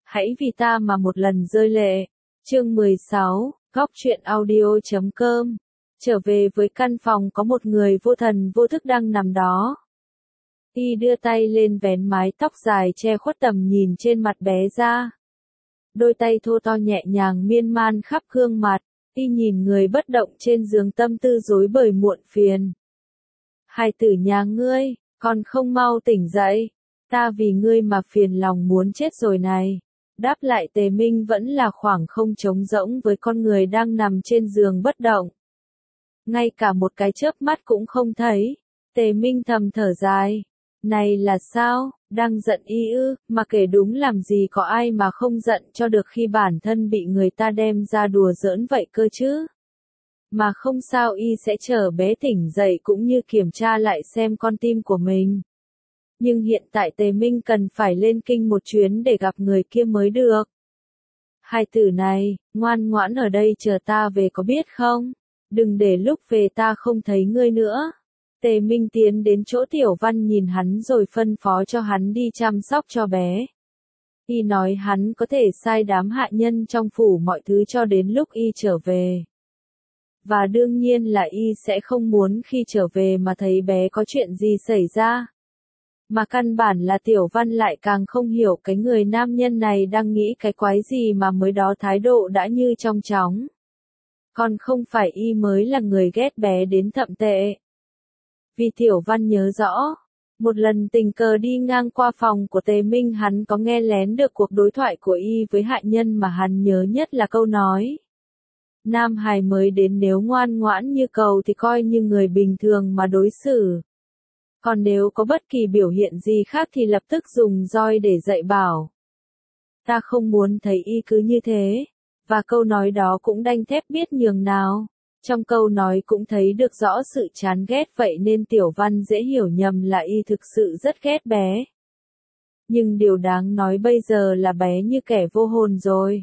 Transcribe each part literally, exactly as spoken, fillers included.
hãy vì ta mà một lần rơi lệ. Chương mười sáu, góc truyện audio chấm com. Trở về với căn phòng có một người vô thần vô thức đang nằm đó. Y đưa tay lên vén mái tóc dài che khuất tầm nhìn trên mặt bé ra. Đôi tay thô to nhẹ nhàng miên man khắp gương mặt, Y nhìn người bất động trên giường tâm tư rối bời muộn phiền. Hai tử nhà ngươi, còn không mau tỉnh dậy, ta vì ngươi mà phiền lòng muốn chết rồi này. Đáp lại Tề Minh vẫn là khoảng không trống rỗng với con người đang nằm trên giường bất động. Ngay cả một cái chớp mắt cũng không thấy. Tề Minh thầm thở dài. Này là sao, đang giận Y ư, mà kể đúng làm gì có ai mà không giận cho được khi bản thân bị người ta đem ra đùa giỡn vậy cơ chứ. Mà không sao Y sẽ chờ bé tỉnh dậy cũng như kiểm tra lại xem con tim của mình. Nhưng hiện tại Tề Minh cần phải lên kinh một chuyến để gặp người kia mới được. Hai tử này, ngoan ngoãn ở đây chờ ta về có biết không? Đừng để lúc về ta không thấy ngươi nữa. Tề Minh tiến đến chỗ Tiểu Văn nhìn hắn rồi phân phó cho hắn đi chăm sóc cho bé. Y nói hắn có thể sai đám hạ nhân trong phủ mọi thứ cho đến lúc Y trở về. Và đương nhiên là Y sẽ không muốn khi trở về mà thấy bé có chuyện gì xảy ra. Mà căn bản là Tiểu Văn lại càng không hiểu cái người nam nhân này đang nghĩ cái quái gì mà mới đó thái độ đã như trong chóng. Còn không phải Y mới là người ghét bé đến thậm tệ. Vì Tiểu Văn nhớ rõ, một lần tình cờ đi ngang qua phòng của Tề Minh hắn có nghe lén được cuộc đối thoại của Y với hạ nhân mà hắn nhớ nhất là câu nói. Nam hài mới đến nếu ngoan ngoãn như cầu thì coi như người bình thường mà đối xử. Còn nếu có bất kỳ biểu hiện gì khác thì lập tức dùng roi để dạy bảo. Ta không muốn thấy Y cứ như thế. Và câu nói đó cũng đanh thép biết nhường nào. Trong câu nói cũng thấy được rõ sự chán ghét vậy nên Tiểu Văn dễ hiểu nhầm là Y thực sự rất ghét bé. Nhưng điều đáng nói bây giờ là bé như kẻ vô hồn rồi.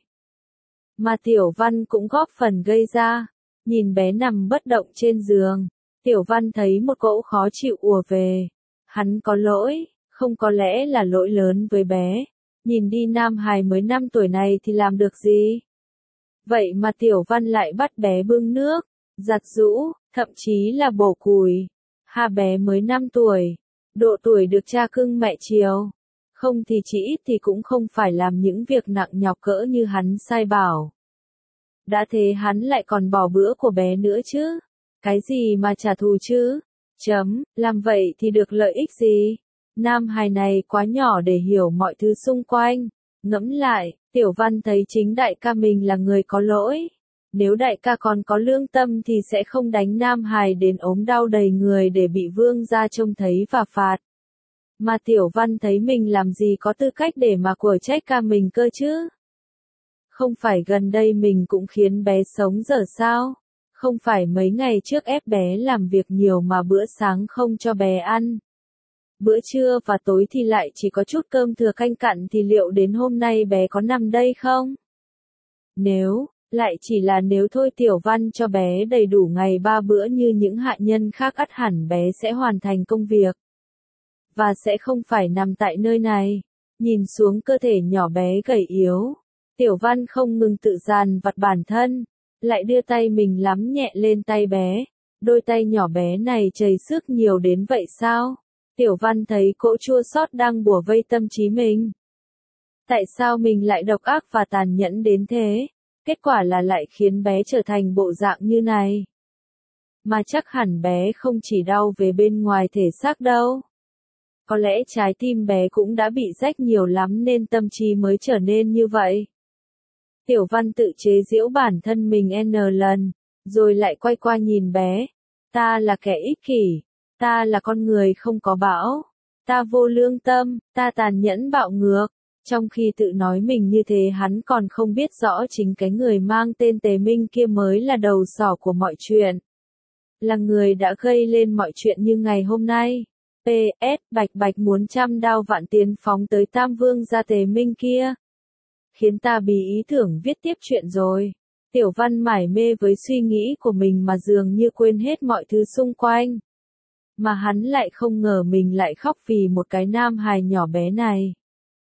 Mà Tiểu Văn cũng góp phần gây ra. Nhìn bé nằm bất động trên giường. Tiểu Văn thấy một cỗ khó chịu ùa về. Hắn có lỗi, không có lẽ là lỗi lớn với bé. Nhìn đi nam hài mới năm tuổi này thì làm được gì? Vậy mà Tiểu Văn lại bắt bé bưng nước, giặt giũ, thậm chí là bổ củi. Hà bé mới năm tuổi, độ tuổi được cha cưng mẹ chiều. Không thì chỉ ít thì cũng không phải làm những việc nặng nhọc cỡ như hắn sai bảo. Đã thế hắn lại còn bỏ bữa của bé nữa chứ. Cái gì mà trả thù chứ? Chấm, làm vậy thì được lợi ích gì? Nam hài này quá nhỏ để hiểu mọi thứ xung quanh. Ngẫm lại, Tiểu Văn thấy chính đại ca mình là người có lỗi. Nếu đại ca còn có lương tâm thì sẽ không đánh Nam hài đến ốm đau đầy người để bị vương gia trông thấy và phạt. Mà Tiểu Văn thấy mình làm gì có tư cách để mà của trách ca mình cơ chứ? Không phải gần đây mình cũng khiến bé sống dở sao? Không phải mấy ngày trước ép bé làm việc nhiều mà bữa sáng không cho bé ăn. Bữa trưa và tối thì lại chỉ có chút cơm thừa canh cặn thì liệu đến hôm nay bé có nằm đây không? Nếu, lại chỉ là nếu thôi Tiểu Văn cho bé đầy đủ ngày ba bữa như những hạ nhân khác ắt hẳn bé sẽ hoàn thành công việc. Và sẽ không phải nằm tại nơi này. Nhìn xuống cơ thể nhỏ bé gầy yếu. Tiểu Văn không ngừng tự dằn vặt bản thân. Lại đưa tay mình lắm nhẹ lên tay bé. Đôi tay nhỏ bé này chảy sức nhiều đến vậy sao? Tiểu Văn thấy cỗ chua xót đang bủa vây tâm trí mình. Tại sao mình lại độc ác và tàn nhẫn đến thế? Kết quả là lại khiến bé trở thành bộ dạng như này. Mà chắc hẳn bé không chỉ đau về bên ngoài thể xác đâu. Có lẽ trái tim bé cũng đã bị rách nhiều lắm nên tâm trí mới trở nên như vậy. Tiểu Văn tự chế giễu bản thân mình n lần, rồi lại quay qua nhìn bé. Ta là kẻ ích kỷ. Ta là con người không có bão. Ta vô lương tâm, ta tàn nhẫn bạo ngược. Trong khi tự nói mình như thế hắn còn không biết rõ chính cái người mang tên Tề Minh kia mới là đầu sỏ của mọi chuyện. Là người đã gây lên mọi chuyện như ngày hôm nay. pê ét Bạch Bạch muốn trăm đao vạn tiền phóng tới Tam Vương gia Tề Minh kia. Khiến ta bí ý tưởng viết tiếp chuyện rồi. Tiểu Văn mải mê với suy nghĩ của mình mà dường như quên hết mọi thứ xung quanh. Mà hắn lại không ngờ mình lại khóc vì một cái nam hài nhỏ bé này.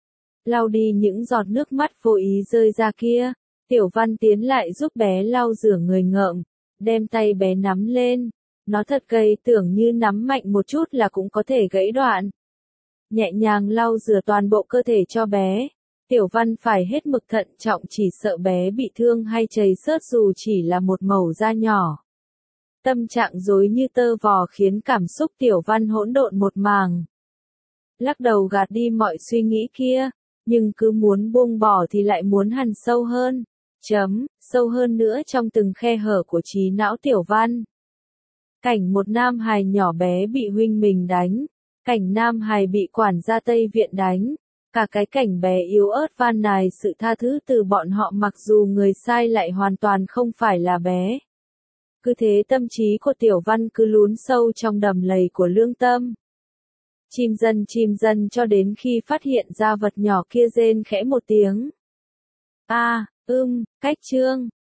lau đi những giọt nước mắt vô ý rơi ra kia. Tiểu Văn tiến lại giúp bé lau rửa người ngợm, đem tay bé nắm lên. Nó thật gầy, tưởng như nắm mạnh một chút là cũng có thể gãy đoạn. Nhẹ nhàng lau rửa toàn bộ cơ thể cho bé. Tiểu Văn phải hết mực thận trọng, chỉ sợ bé bị thương hay chảy xước dù chỉ là một mẩu da nhỏ. Tâm trạng rối như tơ vò khiến cảm xúc Tiểu Văn hỗn độn một màng. Lắc đầu gạt đi mọi suy nghĩ kia, nhưng cứ muốn buông bỏ thì lại muốn hằn sâu hơn. Chấm, sâu hơn nữa trong từng khe hở của trí não Tiểu Văn. Cảnh một nam hài nhỏ bé bị huynh mình đánh. Cảnh nam hài bị quản gia Tây Viện đánh. Cả cái cảnh bé yếu ớt van nài sự tha thứ từ bọn họ mặc dù người sai lại hoàn toàn không phải là bé. Cứ thế tâm trí của Tiểu Văn cứ lún sâu trong đầm lầy của lương tâm. Chim dần chim dần cho đến khi phát hiện ra vật nhỏ kia rên khẽ một tiếng. A, à, ưm, cách chương.